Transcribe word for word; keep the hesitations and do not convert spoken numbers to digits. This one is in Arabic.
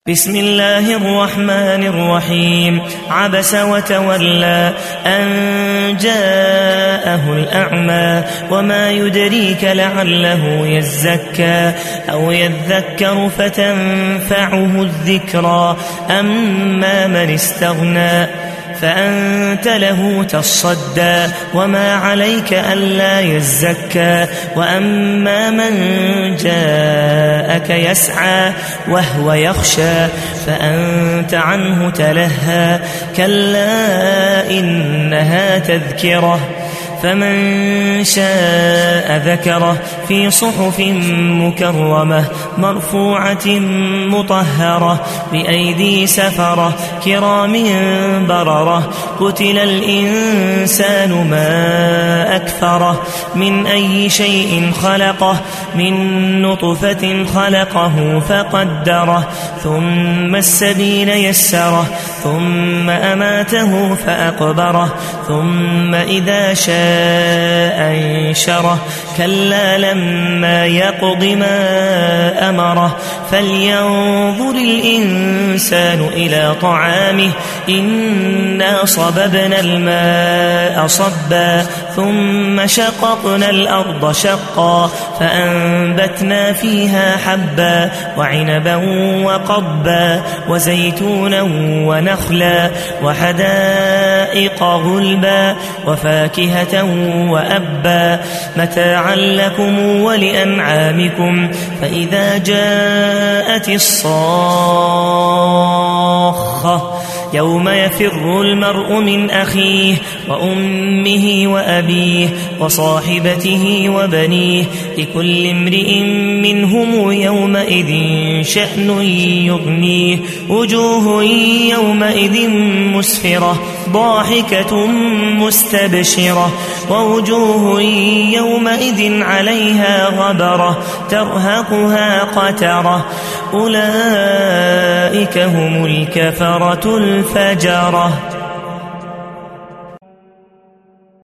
بسم الله الرحمن الرحيم عبس وتولى أن جاءه الأعمى وما يدريك لعله يزكى أو يذكر فتنفعه الذكرى أما من استغنى فأنت له تصدى وما عليك ألا يزكى وأما من جاءك يسعى وهو يخشى فأنت عنه تلهى كلا إنها تذكرة فمن شاء ذكره في صحف مكرمة مرفوعة مطهرة بأيدي سفرة كرام بررة قتل الإنسان ما أكفره من أي شيء خلقه من نطفة خلقه فقدره ثم السبيل يسره ثم أماته فأقبره ثم إذا شاء أنشره كلا لما يقض ما أمره فلينظر الإنسان إلى طعامه إنا صببنا الماء صبا ثم شققنا الأرض شقا فأنبتنا فيها حبا وعنبا وقبا وزيتونا ونخلا وحدائق غلبا وفاكهة وأبا متاعا لكم ولأنعامكم فإذا جاءت الصاخة يوم يفر المرء من أخيه وأمه وأبيه وصاحبته وبنيه لكل امرئ منهم يومئذ شأن يغنيه وجوه يومئذ مسفرة ضاحكة مستبشرة ووجوه يومئذ عليها غبرة ترهقها قترة أولئك هم الكفرة الفجرة.